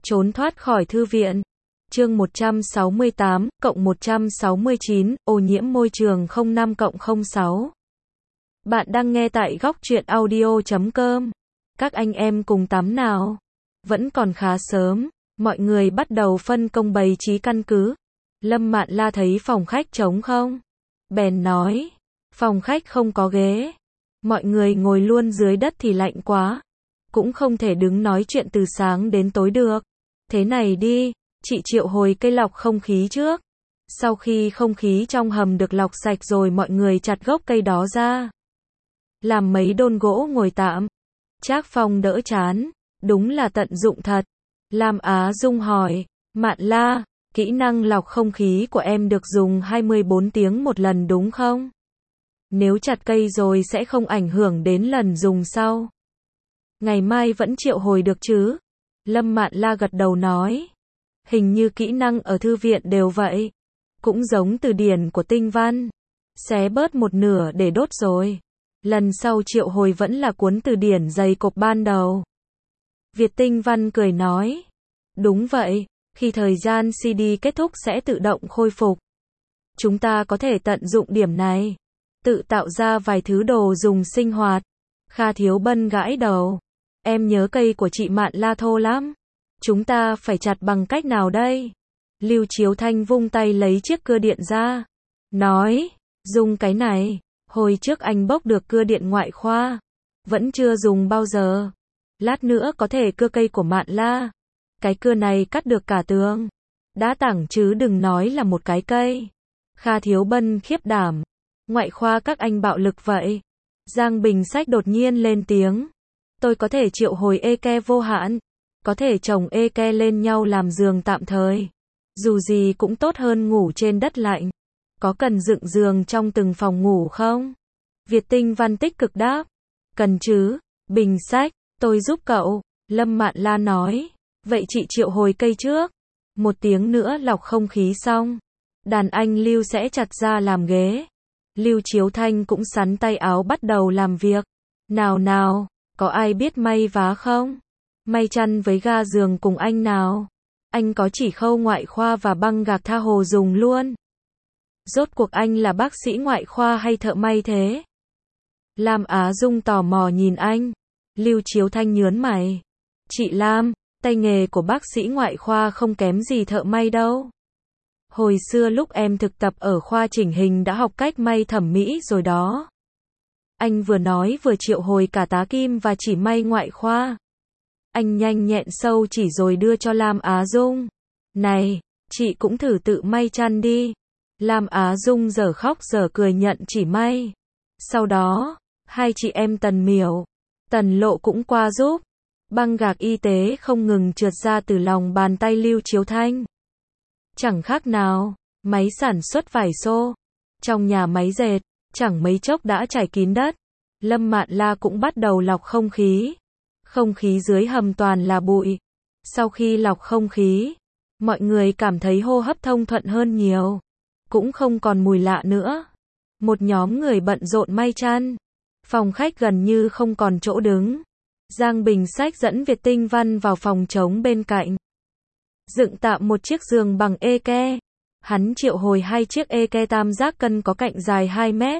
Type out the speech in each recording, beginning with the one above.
Trốn thoát khỏi thư viện. Chương 168, cộng 169, ô nhiễm môi trường 05-06. Bạn đang nghe tại góc truyện audio.com. Các anh em cùng tắm nào. Vẫn còn khá sớm, mọi người bắt đầu phân công bày trí căn cứ. Lâm Mạn La thấy phòng khách trống không, bèn nói, phòng khách không có ghế. Mọi người ngồi luôn dưới đất thì lạnh quá. Cũng không thể đứng nói chuyện từ sáng đến tối được. Thế này đi, chị triệu hồi cây lọc không khí trước. Sau khi không khí trong hầm được lọc sạch rồi mọi người chặt gốc cây đó ra. Làm mấy đôn gỗ ngồi tạm. Trác Phong đỡ chán, đúng là tận dụng thật. Lam Á Dung hỏi, Mạn La, kỹ năng lọc không khí của em được dùng 24 tiếng một lần đúng không? Nếu chặt cây rồi sẽ không ảnh hưởng đến lần dùng sau. Ngày mai vẫn triệu hồi được chứ? Lâm Mạn La gật đầu nói. Hình như kỹ năng ở thư viện đều vậy. Cũng giống từ điển của tinh văn. Xé bớt một nửa để đốt rồi. Lần sau triệu hồi vẫn là cuốn từ điển dày cộp ban đầu. Việt Tinh Văn cười nói. Đúng vậy, khi thời gian CD kết thúc sẽ tự động khôi phục. Chúng ta có thể tận dụng điểm này. Tự tạo ra vài thứ đồ dùng sinh hoạt. Kha Thiếu Bân gãi đầu. Em nhớ cây của chị Mạn La thô lắm. Chúng ta phải chặt bằng cách nào đây? Lưu Chiếu Thanh vung tay lấy chiếc cưa điện ra. Nói, dùng cái này. Hồi trước anh bốc được cưa điện ngoại khoa. Vẫn chưa dùng bao giờ. Lát nữa có thể cưa cây của Mạn La. Cái cưa này cắt được cả tường. Đã tảng chứ đừng nói là một cái cây. Kha Thiếu Bân khiếp đảm. Ngoại khoa các anh bạo lực vậy. Giang Bình Sách đột nhiên lên tiếng. Tôi có thể triệu hồi eke vô hạn. Có thể chồng eke lên nhau làm giường tạm thời. Dù gì cũng tốt hơn ngủ trên đất lạnh. Có cần dựng giường trong từng phòng ngủ không? Việt Tinh Văn tích cực đáp. Cần chứ, Bình Sách, tôi giúp cậu. Lâm Mạn La nói. Vậy chị triệu hồi cây trước. 1 tiếng nữa lọc không khí xong. Đàn anh Lưu sẽ chặt ra làm ghế. Lưu Chiếu Thanh cũng sắn tay áo bắt đầu làm việc. Nào nào, có ai biết may vá không? May chăn với ga giường cùng anh nào. Anh có chỉ khâu ngoại khoa và băng gạc tha hồ dùng luôn. Rốt cuộc anh là bác sĩ ngoại khoa hay thợ may thế? Lam Á Dung tò mò nhìn anh. Lưu Chiếu Thanh nhớn mày. Chị Lam, tay nghề của bác sĩ ngoại khoa không kém gì thợ may đâu. Hồi xưa lúc em thực tập ở khoa chỉnh hình đã học cách may thẩm mỹ rồi đó. Anh vừa nói vừa triệu hồi cả tá kim và chỉ may ngoại khoa. Anh nhanh nhẹn sâu chỉ rồi đưa cho Lam Á Dung. Này, chị cũng thử tự may chăn đi. Lam Á Dung dở khóc dở cười nhận chỉ may. Sau đó, hai chị em Tần Miểu, Tần Lộ cũng qua giúp. Băng gạc y tế không ngừng trượt ra từ lòng bàn tay Lưu Chiếu Thanh. Chẳng khác nào, máy sản xuất vải xô. Trong nhà máy dệt, chẳng mấy chốc đã trải kín đất. Lâm Mạn La cũng bắt đầu lọc không khí. Không khí dưới hầm toàn là bụi. Sau khi lọc không khí, mọi người cảm thấy hô hấp thông thuận hơn nhiều. Cũng không còn mùi lạ nữa. Một nhóm người bận rộn may chăn. Phòng khách gần như không còn chỗ đứng. Giang Bình Sách dẫn Việt Tinh Văn vào phòng trống bên cạnh. Dựng tạm một chiếc giường bằng eke. Hắn triệu hồi 2 chiếc eke tam giác cân có cạnh dài 2 mét.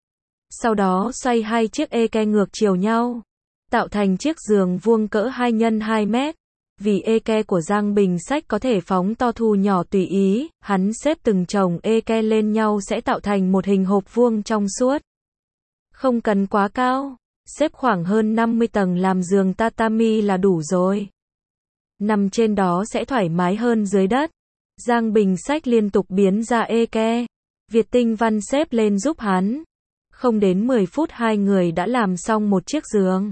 Sau đó xoay 2 chiếc eke ngược chiều nhau. Tạo thành chiếc giường vuông cỡ 2 x 2 mét. Vì eke của Giang Bình Sách có thể phóng to thu nhỏ tùy ý, hắn xếp từng chồng eke lên nhau sẽ tạo thành một hình hộp vuông trong suốt. Không cần quá cao, xếp khoảng hơn 50 tầng làm giường tatami là đủ rồi. Nằm trên đó sẽ thoải mái hơn dưới đất. Giang Bình Sách liên tục biến ra eke. Việt Tinh Văn xếp lên giúp hắn. Không đến 10 phút hai người đã làm xong một chiếc giường.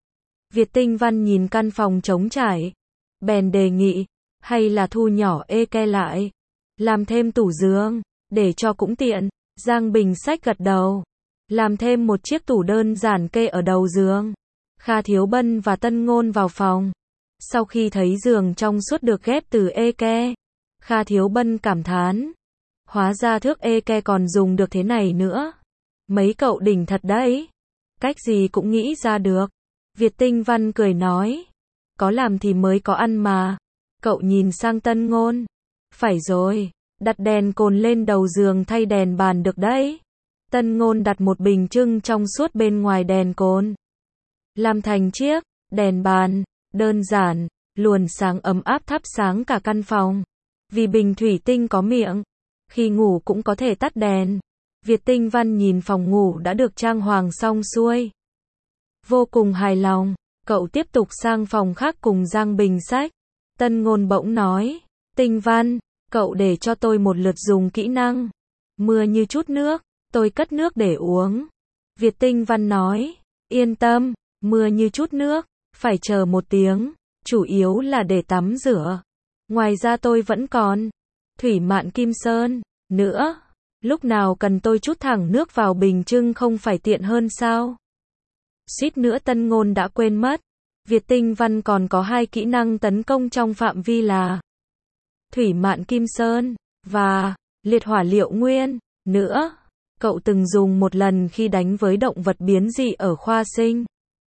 Việt Tinh Văn nhìn căn phòng trống trải. Bèn đề nghị, hay là thu nhỏ eke lại. Làm thêm tủ giường, để cho cũng tiện. Giang Bình Sách gật đầu. Làm thêm một chiếc tủ đơn giản kê ở đầu giường. Kha Thiếu Bân và Tân Ngôn vào phòng. Sau khi thấy giường trong suốt được ghép từ eke, Kha Thiếu Bân cảm thán. Hóa ra thước eke còn dùng được thế này nữa. Mấy cậu đỉnh thật đấy. Cách gì cũng nghĩ ra được. Việt Tinh Văn cười nói. Có làm thì mới có ăn mà. Cậu nhìn sang Tân Ngôn. Phải rồi, đặt đèn cồn lên đầu giường thay đèn bàn được đấy. Tân Ngôn đặt một bình trưng trong suốt bên ngoài đèn cồn. Làm thành chiếc đèn bàn, đơn giản, luồn sáng ấm áp thắp sáng cả căn phòng. Vì bình thủy tinh có miệng, khi ngủ cũng có thể tắt đèn. Việt Tinh Văn nhìn phòng ngủ đã được trang hoàng xong xuôi. Vô cùng hài lòng, cậu tiếp tục sang phòng khác cùng Giang Bình Sách. Tân Ngôn bỗng nói, Tinh Văn, cậu để cho tôi một lượt dùng kỹ năng. Mưa như chút nước, tôi cất nước để uống. Việt Tinh Văn nói, yên tâm, mưa như chút nước, phải chờ 1 tiếng, chủ yếu là để tắm rửa. Ngoài ra tôi vẫn còn thủy mạn kim sơn nữa. Lúc nào cần tôi trút thẳng nước vào bình trưng không phải tiện hơn sao? Suýt nữa Tân Ngôn đã quên mất. Việt Tinh Văn còn có 2 kỹ năng tấn công trong phạm vi là thủy mạn kim sơn và liệt hỏa liệu nguyên nữa. Cậu từng dùng một lần khi đánh với động vật biến dị ở khoa sinh.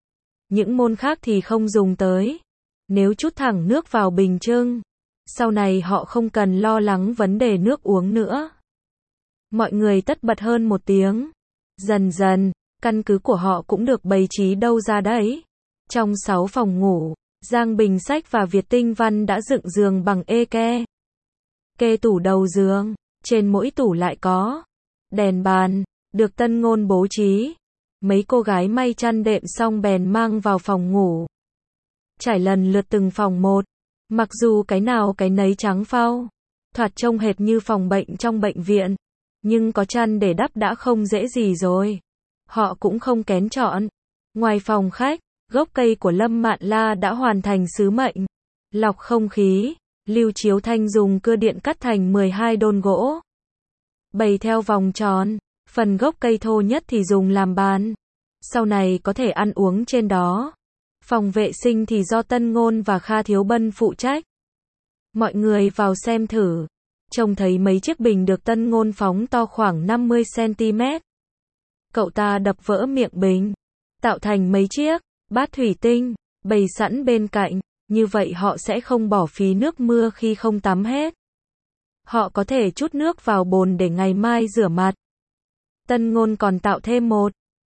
Những môn khác thì không dùng tới. Nếu trút thẳng nước vào bình trưng, sau này họ không cần lo lắng vấn đề nước uống nữa. Mọi người tất bật hơn 1 tiếng. Dần dần, căn cứ của họ cũng được bày trí đâu ra đấy. Trong 6 phòng ngủ, Giang Bình Sách và Việt Tinh Văn đã dựng giường bằng eke. Kê tủ đầu giường, trên mỗi tủ lại có đèn bàn, được Tân Ngôn bố trí. Mấy cô gái may chăn đệm xong bèn mang vào phòng ngủ. Trải lần lượt từng phòng một. Mặc dù cái nào cái nấy trắng phau, thoạt trông hệt như phòng bệnh trong bệnh viện, nhưng có chăn để đắp đã không dễ gì rồi. Họ cũng không kén chọn. Ngoài phòng khách, gốc cây của Lâm Mạn La đã hoàn thành sứ mệnh. Lọc không khí, Lưu Chiếu Thanh dùng cưa điện cắt thành 12 đôn gỗ. Bày theo vòng tròn, phần gốc cây thô nhất thì dùng làm bàn. Sau này có thể ăn uống trên đó. Phòng vệ sinh thì do Tân Ngôn và Kha Thiếu Bân phụ trách. Mọi người vào xem thử. Trông thấy mấy chiếc bình được Tân Ngôn phóng to khoảng 50 cm. Cậu ta đập vỡ miệng bình, tạo thành mấy chiếc bát thủy tinh, bày sẵn bên cạnh. Như vậy họ sẽ không bỏ phí nước mưa khi không tắm hết. Họ có thể trút nước vào bồn để ngày mai rửa mặt. Tân Ngôn còn tạo thêm một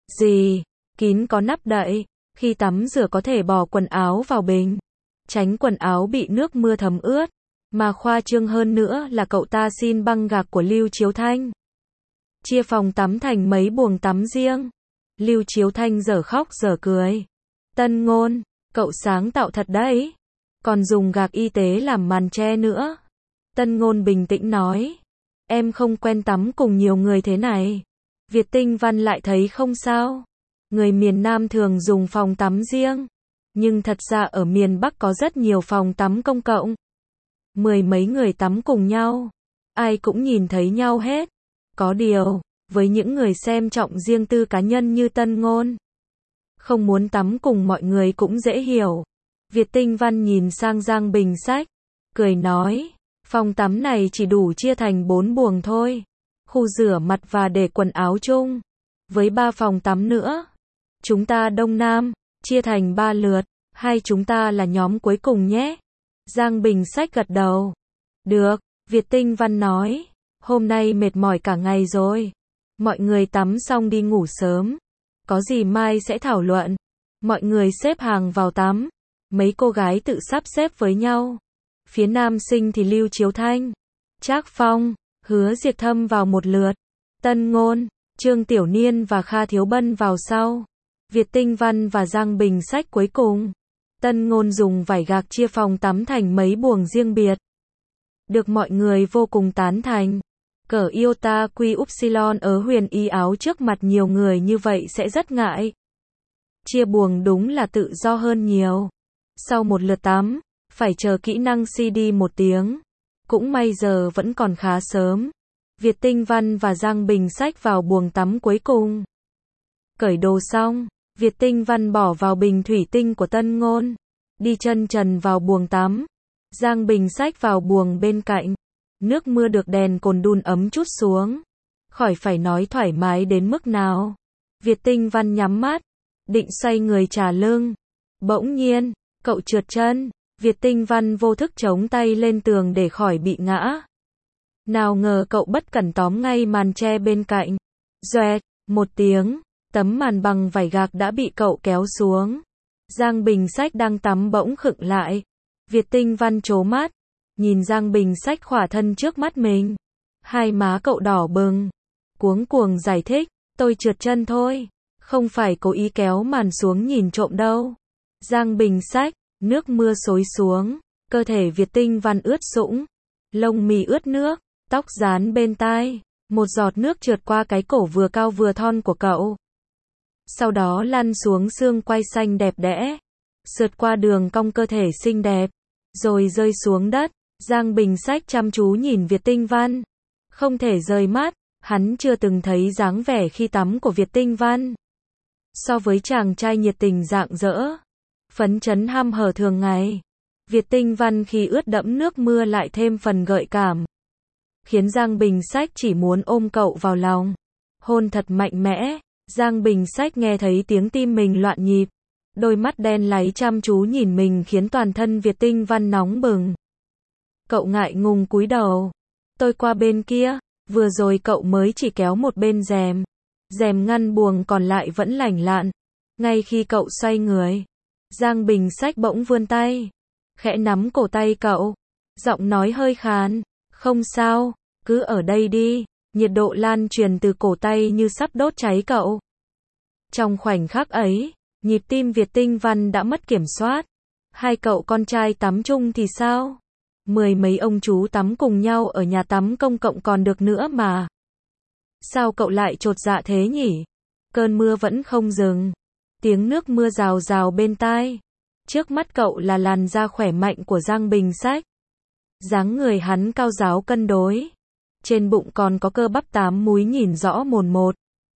kín có nắp đậy. Khi tắm rửa có thể bỏ quần áo vào bình, tránh quần áo bị nước mưa thấm ướt. Mà khoa trương hơn nữa là cậu ta xin băng gạc của Lưu Chiếu Thanh. Chia phòng tắm thành mấy buồng tắm riêng. Lưu Chiếu Thanh dở khóc dở cười. Tân Ngôn, cậu sáng tạo thật đấy. Còn dùng gạc y tế làm màn che nữa. Tân Ngôn bình tĩnh nói. Em không quen tắm cùng nhiều người thế này. Việt Tinh Văn lại thấy không sao. Người miền Nam thường dùng phòng tắm riêng. Nhưng thật ra ở miền Bắc có rất nhiều phòng tắm công cộng. 10 mấy người tắm cùng nhau. Ai cũng nhìn thấy nhau hết. Có điều, với những người xem trọng riêng tư cá nhân như Tân Ngôn, không muốn tắm cùng mọi người cũng dễ hiểu. Việt Tinh Văn nhìn sang Giang Bình Sách, cười nói, phòng tắm này chỉ đủ chia thành 4 buồng thôi. Khu rửa mặt và để quần áo chung. Với 3 phòng tắm nữa. Chúng ta đông nam, chia thành 3 lượt. Hai chúng ta là nhóm cuối cùng nhé. Giang Bình Sách gật đầu. Được, Việt Tinh Văn nói. Hôm nay mệt mỏi cả ngày rồi. Mọi người tắm xong đi ngủ sớm. Có gì mai sẽ thảo luận. Mọi người xếp hàng vào tắm. Mấy cô gái tự sắp xếp với nhau. Phía nam sinh thì Lưu Chiếu Thanh, Trác Phong, Hứa Diệt Thâm vào một lượt. Tân Ngôn, Trương Tiểu Niên và Kha Thiếu Bân vào sau. Việt Tinh Văn và Giang Bình Sách cuối cùng. Tân Ngôn dùng vải gạc chia phòng tắm thành mấy buồng riêng biệt. Được mọi người vô cùng tán thành. Cỡ Iota Quy Upsilon ở huyền y áo trước mặt nhiều người như vậy sẽ rất ngại. Chia buồng đúng là tự do hơn nhiều. Sau một lượt tắm, phải chờ kỹ năng CD 1 tiếng. Cũng may giờ vẫn còn khá sớm. Việt Tinh Văn và Giang Bình Sách vào buồng tắm cuối cùng. Cởi đồ xong, Việt Tinh Văn bỏ vào bình thủy tinh của Tân Ngôn. Đi chân trần vào buồng tắm. Giang Bình Sách vào buồng bên cạnh. Nước mưa được đèn cồn đun ấm chút xuống. Khỏi phải nói thoải mái đến mức nào. Việt Tinh Văn nhắm mắt, định xoay người trả lưng. Bỗng nhiên, cậu trượt chân. Việt Tinh Văn vô thức chống tay lên tường để khỏi bị ngã. Nào ngờ cậu bất cẩn tóm ngay màn che bên cạnh. Doẹt, một tiếng, tấm màn bằng vải gạc đã bị cậu kéo xuống. Giang Bình Sách đang tắm bỗng khựng lại. Việt Tinh Văn trố mắt, nhìn Giang Bình Sách khỏa thân trước mắt mình. Hai má cậu đỏ bừng, cuống cuồng giải thích, tôi trượt chân thôi, không phải cố ý kéo màn xuống nhìn trộm đâu. Giang Bình Sách, nước mưa xối xuống, cơ thể Việt Tinh Văn ướt sũng, lông mi ướt nước, tóc dán bên tai, một giọt nước trượt qua cái cổ vừa cao vừa thon của cậu. Sau đó lăn xuống xương quai xanh đẹp đẽ, sượt qua đường cong cơ thể xinh đẹp, rồi rơi xuống đất. Giang Bình Sách chăm chú nhìn Việt Tinh Văn, không thể rời mắt, hắn chưa từng thấy dáng vẻ khi tắm của Việt Tinh Văn. So với chàng trai nhiệt tình rạng rỡ, phấn chấn ham hở thường ngày, Việt Tinh Văn khi ướt đẫm nước mưa lại thêm phần gợi cảm, khiến Giang Bình Sách chỉ muốn ôm cậu vào lòng, hôn thật mạnh mẽ. Giang Bình Sách nghe thấy tiếng tim mình loạn nhịp, đôi mắt đen láy chăm chú nhìn mình khiến toàn thân Việt Tinh Văn nóng bừng. Cậu ngại ngùng cúi đầu. Tôi qua bên kia, vừa rồi cậu mới chỉ kéo một bên rèm. Rèm ngăn buồng còn lại vẫn lành lặn. Ngay khi cậu xoay người, Giang Bình Sách bỗng vươn tay, khẽ nắm cổ tay cậu, giọng nói hơi khàn, không sao, cứ ở đây đi. Nhiệt độ lan truyền từ cổ tay như sắp đốt cháy cậu. Trong khoảnh khắc ấy, nhịp tim Việt Tinh Văn đã mất kiểm soát. Hai cậu con trai tắm chung thì sao? Mười mấy ông chú tắm cùng nhau ở nhà tắm công cộng còn được nữa mà. Sao cậu lại chột dạ thế nhỉ? Cơn mưa vẫn không dừng. Tiếng nước mưa rào rào bên tai. Trước mắt cậu là làn da khỏe mạnh của Giang Bình Sách. Dáng người hắn cao ráo cân đối. Trên bụng còn có cơ bắp 8 múi nhìn rõ mồn một.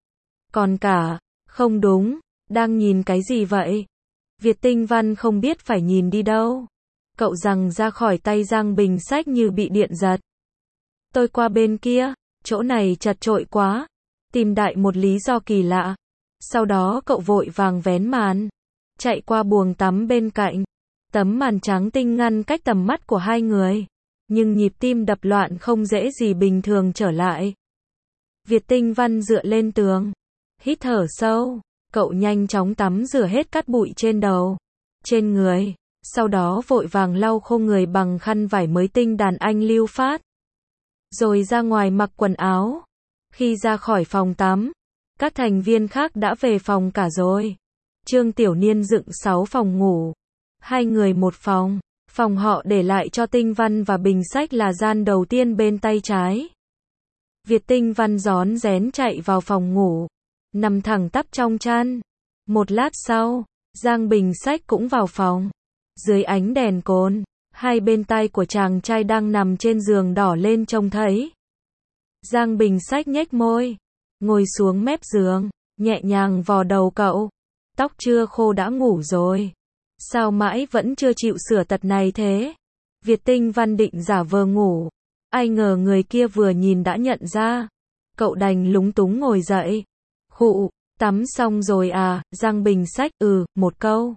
Còn cả, không đúng, đang nhìn cái gì vậy? Việt Tinh Văn không biết phải nhìn đi đâu. Cậu giằng ra khỏi tay Giang Bình Sách như bị điện giật. Tôi qua bên kia, chỗ này chật chội quá. Tìm đại một lý do kỳ lạ. Sau đó cậu vội vàng vén màn, chạy qua buồng tắm bên cạnh. Tấm màn trắng tinh ngăn cách tầm mắt của hai người. Nhưng nhịp tim đập loạn không dễ gì bình thường trở lại. Việt Tinh Văn dựa lên tường, hít thở sâu, cậu nhanh chóng tắm rửa hết cát bụi trên đầu, trên người, sau đó vội vàng lau khô người bằng khăn vải mới tinh đàn anh lưu phát. Rồi ra ngoài mặc quần áo. Khi ra khỏi phòng tắm, các thành viên khác đã về phòng cả rồi. Trương Tiểu Niên dựng 6 phòng ngủ, 2 người một phòng. Phòng họ để lại cho Tinh Văn và Bình Sách là gian đầu tiên bên tay trái. Việt Tinh Văn rón rén chạy vào phòng ngủ, nằm thẳng tắp trong chăn. Một lát sau, Giang Bình Sách cũng vào phòng. Dưới ánh đèn cồn, hai bên tai của chàng trai đang nằm trên giường đỏ lên trông thấy. Giang Bình Sách nhếch môi, ngồi xuống mép giường, nhẹ nhàng vò đầu cậu. Tóc chưa khô đã ngủ rồi. Sao mãi vẫn chưa chịu sửa tật này thế? Việt Tinh Văn định giả vờ ngủ. Ai ngờ người kia vừa nhìn đã nhận ra. Cậu đành lúng túng ngồi dậy. Khụ, tắm xong rồi à? Giang Bình Sách, một câu.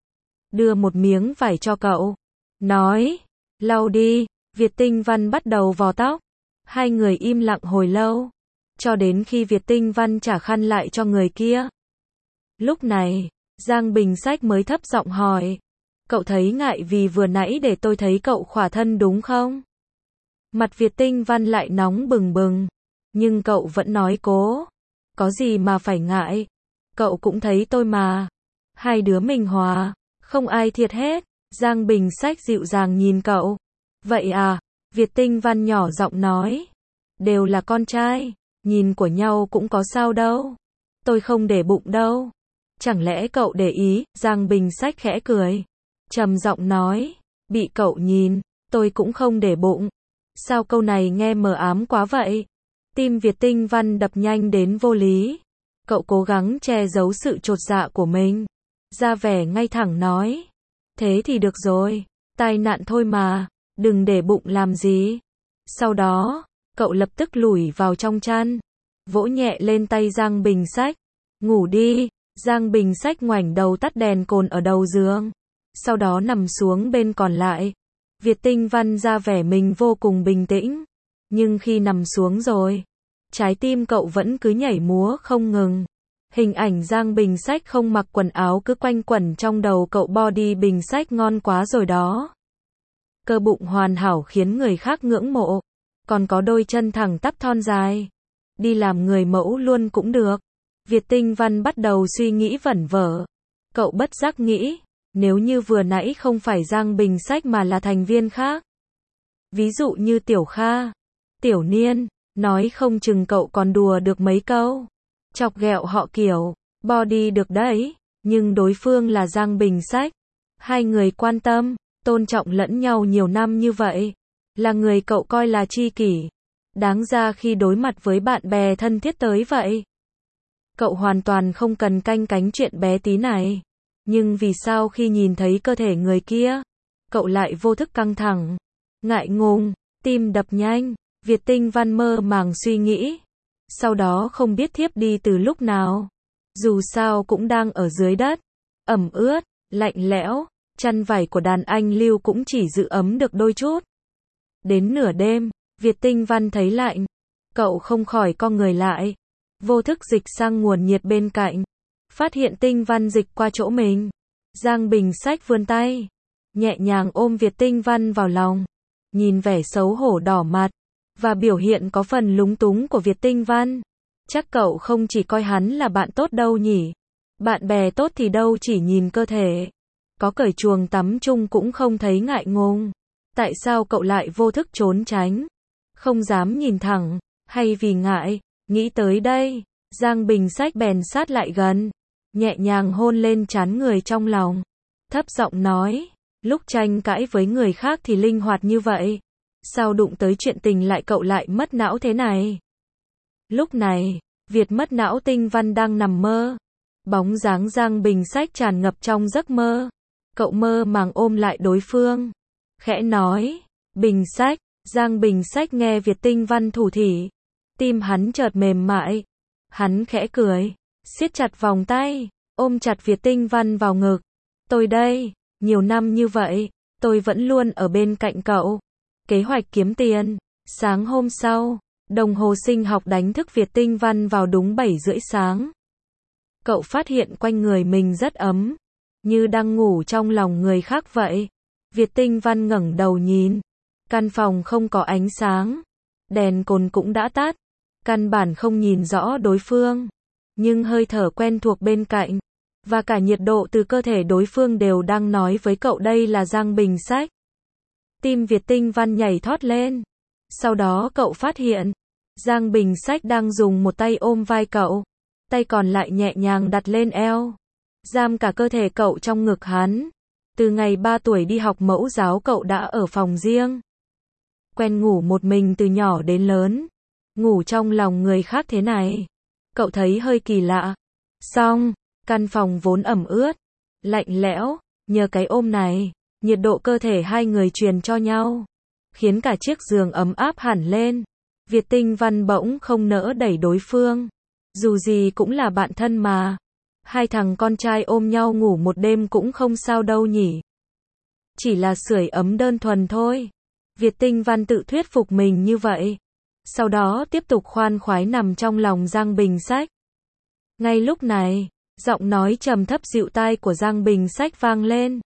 Đưa một miếng vải cho cậu. Nói, lau đi. Việt Tinh Văn bắt đầu vò tóc. Hai người im lặng hồi lâu. Cho đến khi Việt Tinh Văn trả khăn lại cho người kia. Lúc này, Giang Bình Sách mới thấp giọng hỏi. Cậu thấy ngại vì vừa nãy để tôi thấy cậu khỏa thân đúng không? Mặt Việt Tinh Văn lại nóng bừng bừng. Nhưng cậu vẫn nói cố. Có gì mà phải ngại? Cậu cũng thấy tôi mà. Hai đứa mình hòa, không ai thiệt hết. Giang Bình Sách dịu dàng nhìn cậu. Vậy à? Việt Tinh Văn nhỏ giọng nói. Đều là con trai, nhìn của nhau cũng có sao đâu. Tôi không để bụng đâu. Chẳng lẽ cậu để ý? Giang Bình Sách khẽ cười, trầm giọng nói, bị cậu nhìn, tôi cũng không để bụng. Sao câu này nghe mờ ám quá vậy? Tim Việt Tinh Văn đập nhanh đến vô lý. Cậu cố gắng che giấu sự chột dạ của mình, ra vẻ ngay thẳng nói, thế thì được rồi, tai nạn thôi mà, đừng để bụng làm gì. Sau đó, cậu lập tức lủi vào trong chăn, vỗ nhẹ lên tay Giang Bình Sách, ngủ đi. Giang Bình Sách ngoảnh đầu tắt đèn cồn ở đầu giường. sau đó nằm xuống bên còn lại. Việt Tinh Văn ra vẻ mình vô cùng bình tĩnh, nhưng khi nằm xuống rồi, trái tim cậu vẫn cứ nhảy múa không ngừng. Hình ảnh Giang Bình Sách không mặc quần áo cứ quanh quẩn trong đầu cậu, body Bình Sách ngon quá rồi đó. Cơ bụng hoàn hảo khiến người khác ngưỡng mộ, còn có đôi chân thẳng tắp thon dài. Đi làm người mẫu luôn cũng được. Việt Tinh Văn bắt đầu suy nghĩ vẩn vơ. Cậu bất giác nghĩ, nếu như vừa nãy không phải Giang Bình Sách mà là thành viên khác. Ví dụ như Tiểu Kha, Tiểu Niên, nói không chừng cậu còn đùa được mấy câu. Chọc ghẹo họ kiểu, body được đấy, nhưng đối phương là Giang Bình Sách. Hai người quan tâm, tôn trọng lẫn nhau nhiều năm như vậy. Là người cậu coi là tri kỷ. Đáng ra khi đối mặt với bạn bè thân thiết tới vậy, cậu hoàn toàn không cần canh cánh chuyện bé tí này. Nhưng vì sao khi nhìn thấy cơ thể người kia, cậu lại vô thức căng thẳng, ngại ngùng, tim đập nhanh. Việt Tinh Văn mơ màng suy nghĩ. Sau đó không biết thiếp đi từ lúc nào. Dù sao cũng đang ở dưới đất, ẩm ướt, lạnh lẽo, chăn vải của đàn anh Lưu cũng chỉ giữ ấm được đôi chút. Đến nửa đêm, Việt Tinh Văn thấy lạnh, cậu không khỏi co người lại, vô thức dịch sang nguồn nhiệt bên cạnh, phát hiện Tinh Văn dịch qua chỗ mình. Giang Bình Sách vươn tay, nhẹ nhàng ôm Việt Tinh Văn vào lòng, nhìn vẻ xấu hổ đỏ mặt, và biểu hiện có phần lúng túng của Việt Tinh Văn. Chắc cậu không chỉ coi hắn là bạn tốt đâu nhỉ? Bạn bè tốt thì đâu chỉ nhìn cơ thể. Có cởi chuồng tắm chung cũng không thấy ngại ngùng. Tại sao cậu lại vô thức trốn tránh? Không dám nhìn thẳng, hay vì ngại? Nghĩ tới đây, Giang Bình Sách bèn sát lại gần, nhẹ nhàng hôn lên trán người trong lòng. Thấp giọng nói, lúc tranh cãi với người khác thì linh hoạt như vậy. Sao đụng tới chuyện tình lại cậu lại mất não thế này? Lúc này, Việt mất não Tinh Văn đang nằm mơ. Bóng dáng Giang Bình Sách tràn ngập trong giấc mơ. Cậu mơ màng ôm lại đối phương, khẽ nói, Bình Sách. Giang Bình Sách nghe Việt Tinh Văn thủ thỉ, tim hắn chợt mềm mại. Hắn khẽ cười, siết chặt vòng tay, ôm chặt Việt Tinh Văn vào ngực. Tôi đây, nhiều năm như vậy, tôi vẫn luôn ở bên cạnh cậu. Kế hoạch kiếm tiền. Sáng hôm sau, đồng hồ sinh học đánh thức Việt Tinh Văn vào đúng 7:30 sáng. Cậu phát hiện quanh người mình rất ấm, như đang ngủ trong lòng người khác vậy. Việt Tinh Văn ngẩng đầu nhìn. Căn phòng không có ánh sáng, đèn cồn cũng đã tắt, căn bản không nhìn rõ đối phương. Nhưng hơi thở quen thuộc bên cạnh, và cả nhiệt độ từ cơ thể đối phương đều đang nói với cậu đây là Giang Bình Sách. Tim Việt Tinh Văn nhảy thót lên. Sau đó cậu phát hiện, Giang Bình Sách đang dùng một tay ôm vai cậu, tay còn lại nhẹ nhàng đặt lên eo, giam cả cơ thể cậu trong ngực hắn. Từ ngày 3 tuổi đi học mẫu giáo cậu đã ở phòng riêng. Quen ngủ một mình từ nhỏ đến lớn. Ngủ trong lòng người khác thế này, cậu thấy hơi kỳ lạ. Xong, căn phòng vốn ẩm ướt, lạnh lẽo, nhờ cái ôm này, nhiệt độ cơ thể hai người truyền cho nhau, khiến cả chiếc giường ấm áp hẳn lên. Việt Tinh Văn bỗng không nỡ đẩy đối phương. Dù gì cũng là bạn thân mà. Hai thằng con trai ôm nhau ngủ một đêm cũng không sao đâu nhỉ. Chỉ là sưởi ấm đơn thuần thôi. Việt Tinh Văn tự thuyết phục mình như vậy. Sau đó tiếp tục khoan khoái nằm trong lòng Giang Bình Sách. Ngay lúc này, giọng nói trầm thấp dịu tai của Giang Bình Sách vang lên.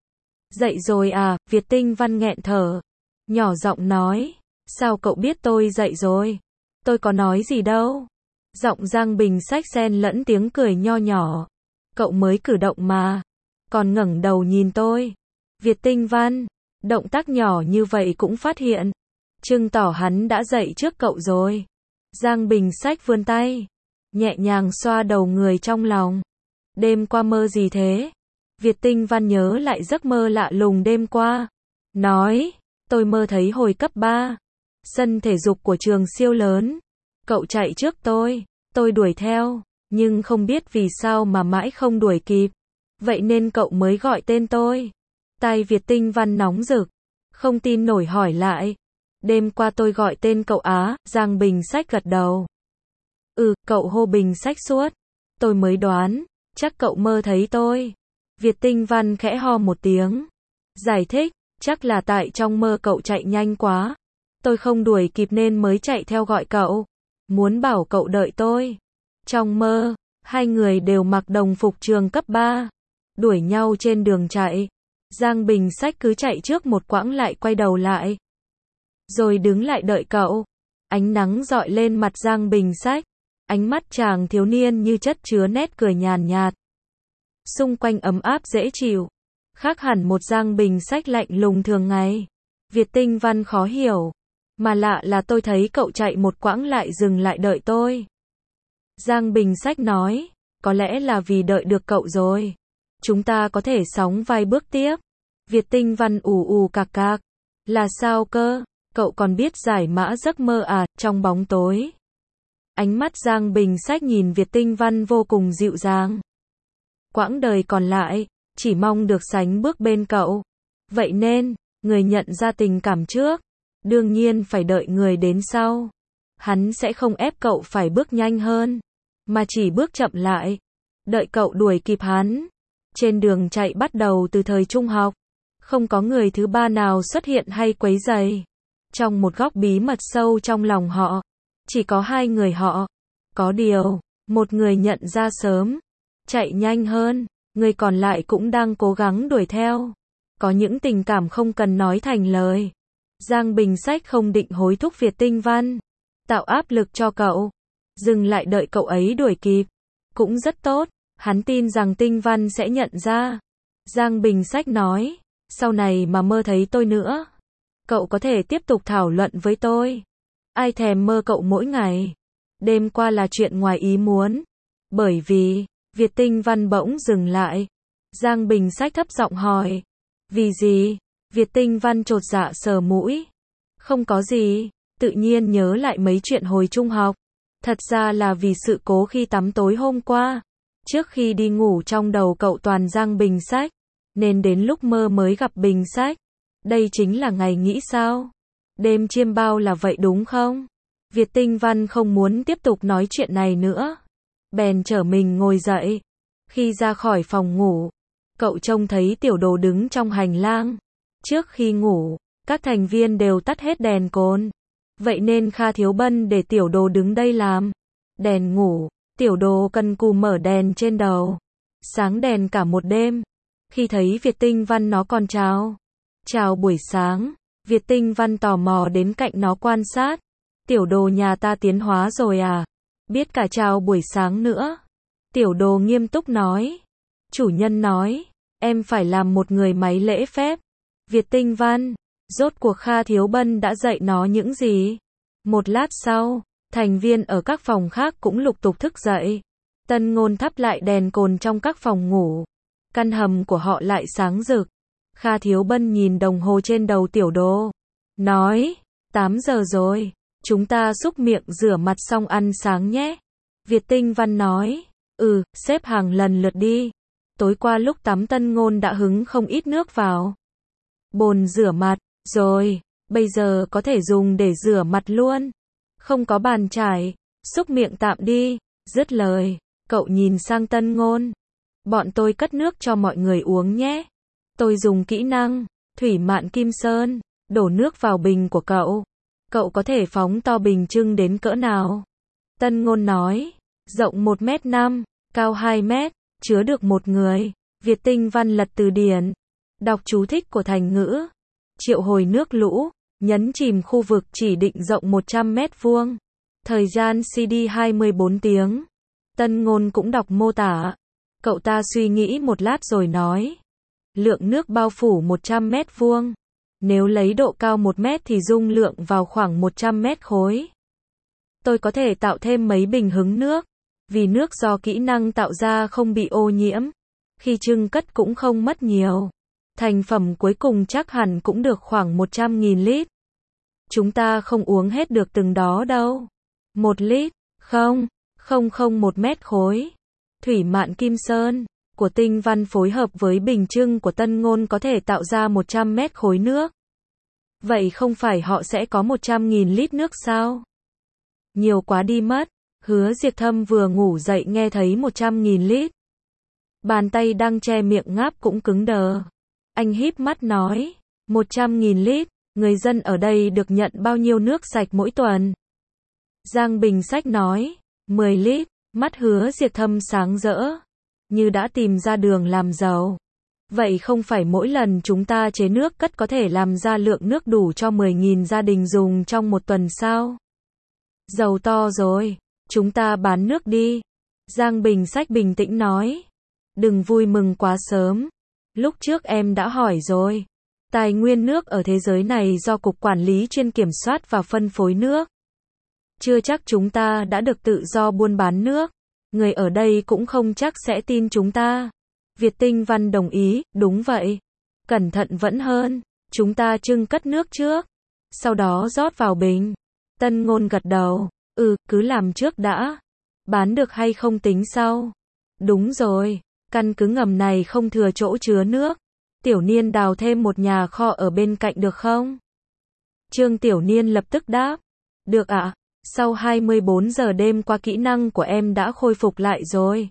Dậy rồi à? Việt Tinh Văn nghẹn thở, nhỏ giọng nói. Sao cậu biết tôi dậy rồi? Tôi có nói gì đâu. Giọng Giang Bình Sách xen lẫn tiếng cười nho nhỏ. Cậu mới cử động mà, còn ngẩng đầu nhìn tôi. Việt Tinh Văn, động tác nhỏ như vậy cũng phát hiện, chứng tỏ hắn đã dậy trước cậu rồi. Giang Bình Sách vươn tay, nhẹ nhàng xoa đầu người trong lòng. Đêm qua mơ gì thế? Việt Tinh Văn nhớ lại giấc mơ lạ lùng đêm qua. Nói, tôi mơ thấy hồi cấp 3. Sân thể dục của trường siêu lớn. Cậu chạy trước tôi đuổi theo, nhưng không biết vì sao mà mãi không đuổi kịp. Vậy nên cậu mới gọi tên tôi. Tai Việt Tinh Văn nóng rực, không tin nổi hỏi lại. Đêm qua tôi gọi tên cậu á? Giang Bình Sách gật đầu. Cậu hô Bình Sách suốt. Tôi mới đoán, chắc cậu mơ thấy tôi. Việt Tinh Văn khẽ ho một tiếng. Giải thích, chắc là tại trong mơ cậu chạy nhanh quá. Tôi không đuổi kịp nên mới chạy theo gọi cậu. Muốn bảo cậu đợi tôi. Trong mơ, hai người đều mặc đồng phục trường cấp 3. Đuổi nhau trên đường chạy. Giang Bình Sách cứ chạy trước một quãng lại quay đầu lại. Rồi đứng lại đợi cậu. Ánh nắng rọi lên mặt Giang Bình Sách. Ánh mắt chàng thiếu niên như chất chứa nét cười nhàn nhạt. Xung quanh ấm áp dễ chịu. Khác hẳn một Giang Bình Sách lạnh lùng thường ngày. Việt Tinh Văn khó hiểu. Mà lạ là tôi thấy cậu chạy một quãng lại dừng lại đợi tôi. Giang Bình Sách nói, có lẽ là vì đợi được cậu rồi. Chúng ta có thể sóng vai bước tiếp. Việt Tinh Văn ù ù cạc cạc. Là sao cơ? Cậu còn biết giải mã giấc mơ à, trong bóng tối. Ánh mắt Giang Bình Sách nhìn Việt Tinh Văn vô cùng dịu dàng. Quãng đời còn lại, chỉ mong được sánh bước bên cậu. Vậy nên, người nhận ra tình cảm trước, đương nhiên phải đợi người đến sau. Hắn sẽ không ép cậu phải bước nhanh hơn, mà chỉ bước chậm lại. Đợi cậu đuổi kịp hắn. Trên đường chạy bắt đầu từ thời trung học, không có người thứ ba nào xuất hiện hay quấy rầy. Trong một góc bí mật sâu trong lòng họ, chỉ có hai người họ. Có điều, một người nhận ra sớm, chạy nhanh hơn, người còn lại cũng đang cố gắng đuổi theo. Có những tình cảm không cần nói thành lời. Giang Bình Sách không định hối thúc Việt Tinh Văn, tạo áp lực cho cậu, dừng lại đợi cậu ấy đuổi kịp. Cũng rất tốt, hắn tin rằng Tinh Văn sẽ nhận ra. Giang Bình Sách nói, sau này mà mơ thấy tôi nữa, cậu có thể tiếp tục thảo luận với tôi. Ai thèm mơ cậu mỗi ngày. Đêm qua là chuyện ngoài ý muốn. Bởi vì, Việt Tinh Văn bỗng dừng lại. Giang Bình Sách thấp giọng hỏi. Vì gì? Việt Tinh Văn chột dạ sờ mũi. Không có gì, tự nhiên nhớ lại mấy chuyện hồi trung học. Thật ra là vì sự cố khi tắm tối hôm qua. Trước khi đi ngủ trong đầu cậu toàn Giang Bình Sách, nên đến lúc mơ mới gặp Bình Sách. Đây chính là ngày nghĩ sao? Đêm chiêm bao là vậy đúng không? Việt Tinh Văn không muốn tiếp tục nói chuyện này nữa. Bèn trở mình ngồi dậy. Khi ra khỏi phòng ngủ, cậu trông thấy Tiểu Đồ đứng trong hành lang. Trước khi ngủ, các thành viên đều tắt hết đèn cồn. Vậy nên Kha Thiếu Bân để Tiểu Đồ đứng đây làm đèn ngủ. Tiểu Đồ cần cù mở đèn trên đầu, sáng đèn cả một đêm. Khi thấy Việt Tinh Văn nó còn chào buổi sáng. Việt Tinh Văn tò mò đến cạnh nó quan sát. Tiểu Đồ nhà ta tiến hóa rồi à? Biết cả chào buổi sáng nữa. Tiểu Đồ nghiêm túc nói. Chủ nhân nói, em phải làm một người máy lễ phép. Việt Tinh Văn, rốt cuộc Kha Thiếu Bân đã dạy nó những gì? Một lát sau, thành viên ở các phòng khác cũng lục tục thức dậy. Tân Ngôn thắp lại đèn cồn trong các phòng ngủ. Căn hầm của họ lại sáng rực. Kha Thiếu Bân nhìn đồng hồ trên đầu Tiểu Đồ, nói, 8 giờ rồi, chúng ta xúc miệng rửa mặt xong ăn sáng nhé. Việt Tinh Văn nói, xếp hàng lần lượt đi. Tối qua lúc tắm Tân Ngôn đã hứng không ít nước vào bồn rửa mặt, rồi, bây giờ có thể dùng để rửa mặt luôn. Không có bàn chải, xúc miệng tạm đi. Dứt lời, cậu nhìn sang Tân Ngôn. Bọn tôi cất nước cho mọi người uống nhé. Tôi dùng kỹ năng Thủy Mạn Kim Sơn, đổ nước vào bình của cậu. Cậu có thể phóng to bình trưng đến cỡ nào? Tân Ngôn nói, rộng 1m5, cao 2m, chứa được một người. Việt Tinh Văn lật từ điển, đọc chú thích của thành ngữ. Triệu hồi nước lũ, nhấn chìm khu vực chỉ định rộng 100 mét vuông. Thời gian CD 24 tiếng. Tân Ngôn cũng đọc mô tả. Cậu ta suy nghĩ một lát rồi nói. Lượng nước bao phủ 100 mét vuông. Nếu lấy độ cao 1 mét thì dung lượng vào khoảng 100 mét khối. Tôi có thể tạo thêm mấy bình hứng nước. Vì nước do kỹ năng tạo ra không bị ô nhiễm. Khi trưng cất cũng không mất nhiều. Thành phẩm cuối cùng chắc hẳn cũng được khoảng 100.000 lít. Chúng ta không uống hết được từng đó đâu. 1 lít, không 1 mét khối. Thủy Mạn Kim Sơn của Tinh Văn phối hợp với bình trưng của Tân Ngôn có thể tạo ra 100 mét khối nước. Vậy không phải họ sẽ có 100.000 lít nước sao? Nhiều quá đi mất. Hứa Diệp Thâm vừa ngủ dậy nghe thấy 100.000 lít. Bàn tay đang che miệng ngáp cũng cứng đờ. Anh híp mắt nói, 100.000 lít, người dân ở đây được nhận bao nhiêu nước sạch mỗi tuần? Giang Bình Sách nói, 10 lít, mắt Hứa Diệt Thâm sáng rỡ, như đã tìm ra đường làm giàu. Vậy không phải mỗi lần chúng ta chế nước cất có thể làm ra lượng nước đủ cho 10.000 gia đình dùng trong một tuần sao? Giàu to rồi, chúng ta bán nước đi. Giang Bình Sách bình tĩnh nói, đừng vui mừng quá sớm. Lúc trước em đã hỏi rồi. Tài nguyên nước ở thế giới này do Cục Quản lý chuyên kiểm soát và phân phối nước. Chưa chắc chúng ta đã được tự do buôn bán nước. Người ở đây cũng không chắc sẽ tin chúng ta. Việt Tinh Văn đồng ý, đúng vậy. Cẩn thận vẫn hơn. Chúng ta trưng cất nước trước. Sau đó rót vào bình. Tân Ngôn gật đầu. Cứ làm trước đã. Bán được hay không tính sau. Đúng rồi. Căn cứ ngầm này không thừa chỗ chứa nước. Tiểu Niên đào thêm một nhà kho ở bên cạnh được không? Trương Tiểu Niên lập tức đáp. Được ạ. Sau 24 giờ đêm qua kỹ năng của em đã khôi phục lại rồi.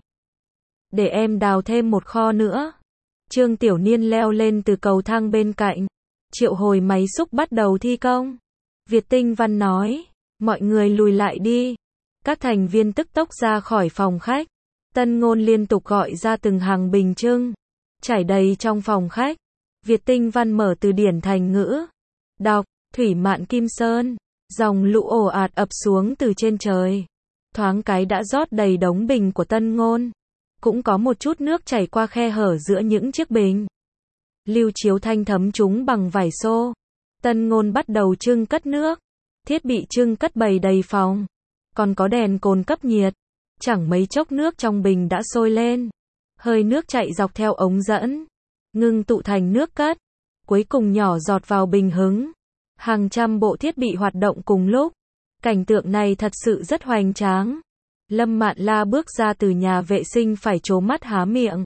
Để em đào thêm một kho nữa. Trương Tiểu Niên leo lên từ cầu thang bên cạnh. Triệu hồi máy xúc bắt đầu thi công. Việt Tinh Văn nói. Mọi người lùi lại đi. Các thành viên tức tốc ra khỏi phòng khách. Tân Ngôn liên tục gọi ra từng hàng bình trưng. Trải đầy trong phòng khách. Việt Tinh Văn mở từ điển thành ngữ. Đọc, Thủy Mạn Kim Sơn. Dòng lũ ồ ạt ập xuống từ trên trời. Thoáng cái đã rót đầy đống bình của Tân Ngôn. Cũng có một chút nước chảy qua khe hở giữa những chiếc bình. Lưu Chiếu Thanh thấm chúng bằng vải xô. Tân Ngôn bắt đầu trưng cất nước. Thiết bị trưng cất bày đầy phòng. Còn có đèn cồn cấp nhiệt. Chẳng mấy chốc nước trong bình đã sôi lên. Hơi nước chạy dọc theo ống dẫn. Ngưng tụ thành nước cất. Cuối cùng nhỏ giọt vào bình hứng. Hàng trăm bộ thiết bị hoạt động cùng lúc. Cảnh tượng này thật sự rất hoành tráng. Lâm Mạn La bước ra từ nhà vệ sinh phải trố mắt há miệng.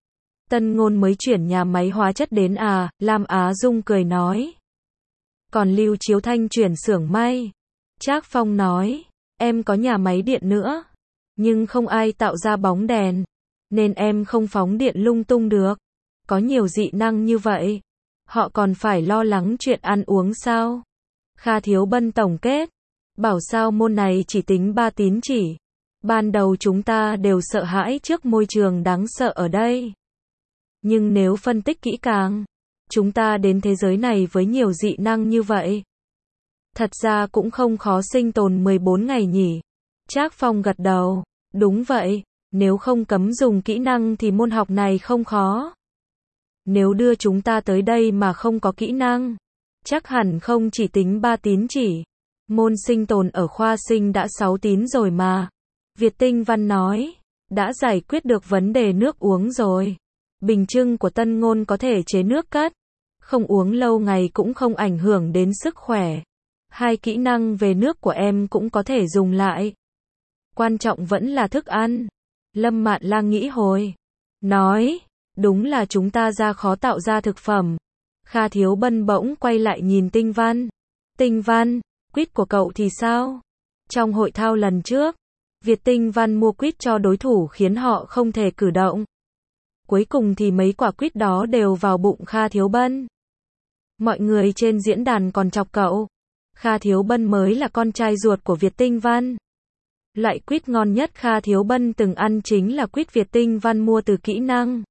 Tân Ngôn mới chuyển nhà máy hóa chất đến à, Lam Á Dung cười nói. Còn Lưu Chiếu Thanh chuyển xưởng may. Trác Phong nói, em có nhà máy điện nữa. Nhưng không ai tạo ra bóng đèn. Nên em không phóng điện lung tung được. Có nhiều dị năng như vậy. Họ còn phải lo lắng chuyện ăn uống sao? Kha Thiếu Bân tổng kết. Bảo sao môn này chỉ tính 3 tín chỉ. Ban đầu chúng ta đều sợ hãi trước môi trường đáng sợ ở đây. Nhưng nếu phân tích kỹ càng, chúng ta đến thế giới này với nhiều dị năng như vậy. Thật ra cũng không khó sinh tồn 14 ngày nhỉ. Trác Phong gật đầu. Đúng vậy, nếu không cấm dùng kỹ năng thì môn học này không khó. Nếu đưa chúng ta tới đây mà không có kỹ năng, chắc hẳn không chỉ tính 3 tín chỉ. Môn sinh tồn ở khoa sinh đã 6 tín rồi mà. Việt Tinh Văn nói, đã giải quyết được vấn đề nước uống rồi. Bình trưng của Tân Ngôn có thể chế nước cất. Không uống lâu ngày cũng không ảnh hưởng đến sức khỏe. 2 kỹ năng về nước của em cũng có thể dùng lại. Quan trọng vẫn là thức ăn. Lâm Mạn La nghĩ hồi. Nói, đúng là chúng ta ra khó tạo ra thực phẩm. Kha Thiếu Bân bỗng quay lại nhìn Tinh Văn. Tinh Văn, quýt của cậu thì sao? Trong hội thao lần trước, Việt Tinh Văn mua quýt cho đối thủ khiến họ không thể cử động. Cuối cùng thì mấy quả quýt đó đều vào bụng Kha Thiếu Bân. Mọi người trên diễn đàn còn chọc cậu. Kha Thiếu Bân mới là con trai ruột của Việt Tinh Văn. Loại quýt ngon nhất Kha Thiếu Bân từng ăn chính là quýt Việt Tinh Văn mua từ kỹ năng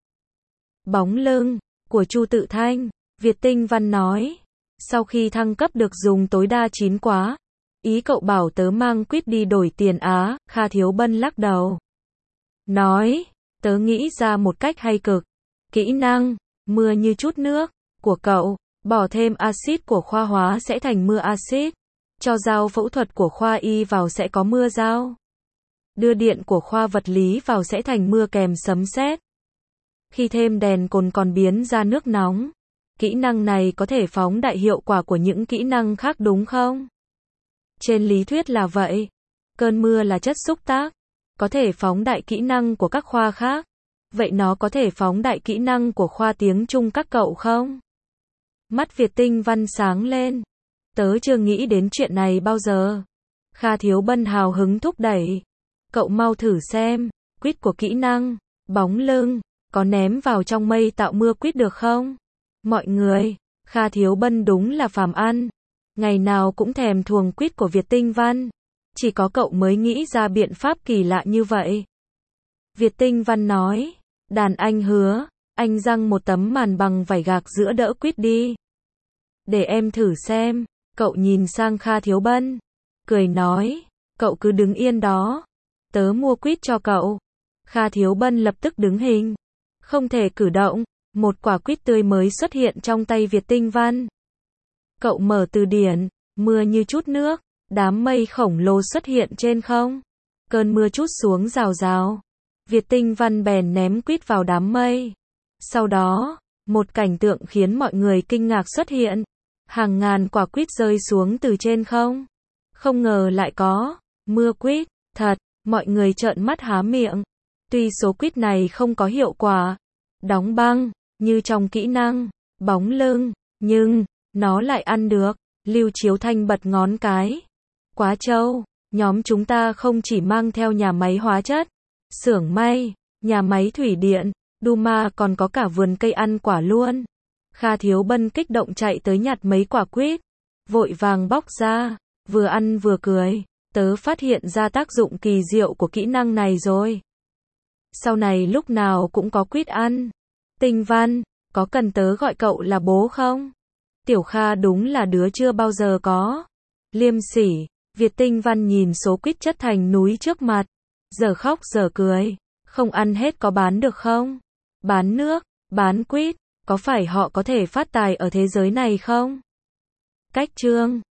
Bóng Lưng của Chu Tự Thanh. Việt Tinh Văn nói, sau khi thăng cấp được dùng tối đa 9 quá. Ý cậu bảo tớ mang quýt đi đổi tiền á? Kha Thiếu Bân lắc đầu. Nói, tớ nghĩ ra một cách hay cực. Kỹ năng mưa như chút nước của cậu, bỏ thêm axit của khoa hóa sẽ thành mưa axit. Cho dao phẫu thuật của khoa y vào sẽ có mưa dao. Đưa điện của khoa vật lý vào sẽ thành mưa kèm sấm sét. Khi thêm đèn cồn còn biến ra nước nóng. Kỹ năng này có thể phóng đại hiệu quả của những kỹ năng khác đúng không? Trên lý thuyết là vậy. Cơn mưa là chất xúc tác. Có thể phóng đại kỹ năng của các khoa khác. Vậy nó có thể phóng đại kỹ năng của khoa tiếng Trung các cậu không? Mắt Việt Tinh Văn sáng lên. Tớ chưa nghĩ đến chuyện này bao giờ. Kha Thiếu Bân hào hứng thúc đẩy. Cậu mau thử xem. Quýt của kỹ năng Bóng Lưng có ném vào trong mây tạo mưa quýt được không? Mọi người, Kha Thiếu Bân đúng là phàm ăn. Ngày nào cũng thèm thuồng quýt của Việt Tinh Văn. Chỉ có cậu mới nghĩ ra biện pháp kỳ lạ như vậy. Việt Tinh Văn nói, đàn anh hứa, anh răng một tấm màn bằng vải gạc giữa đỡ quýt đi. Để em thử xem, cậu nhìn sang Kha Thiếu Bân, cười nói, cậu cứ đứng yên đó, tớ mua quýt cho cậu. Kha Thiếu Bân lập tức đứng hình, không thể cử động, một quả quýt tươi mới xuất hiện trong tay Việt Tinh Văn. Cậu mở từ điển, mưa như chút nước, đám mây khổng lồ xuất hiện trên không. Cơn mưa trút xuống rào rào. Việt Tinh Văn bèn ném quýt vào đám mây. Sau đó, một cảnh tượng khiến mọi người kinh ngạc xuất hiện. Hàng ngàn quả quýt rơi xuống từ trên không. Không ngờ lại có mưa quýt, thật, mọi người trợn mắt há miệng. Tuy số quýt này không có hiệu quả đóng băng như trong kỹ năng bóng lưng, nhưng nó lại ăn được. Lưu Chiếu Thanh bật ngón cái. Quá trâu, nhóm chúng ta không chỉ mang theo nhà máy hóa chất, xưởng may, nhà máy thủy điện, Duma còn có cả vườn cây ăn quả luôn. Kha Thiếu Bân kích động chạy tới nhặt mấy quả quýt, vội vàng bóc ra, vừa ăn vừa cười. Tớ phát hiện ra tác dụng kỳ diệu của kỹ năng này rồi. Sau này lúc nào cũng có quýt ăn. Tinh Văn, có cần tớ gọi cậu là bố không? Tiểu Kha đúng là đứa chưa bao giờ có liêm sỉ. Việt Tinh Văn nhìn số quýt chất thành núi trước mặt, giờ khóc giờ cười. Không ăn hết có bán được không? Bán nước, bán quýt, có phải họ có thể phát tài ở thế giới này không? Cách chương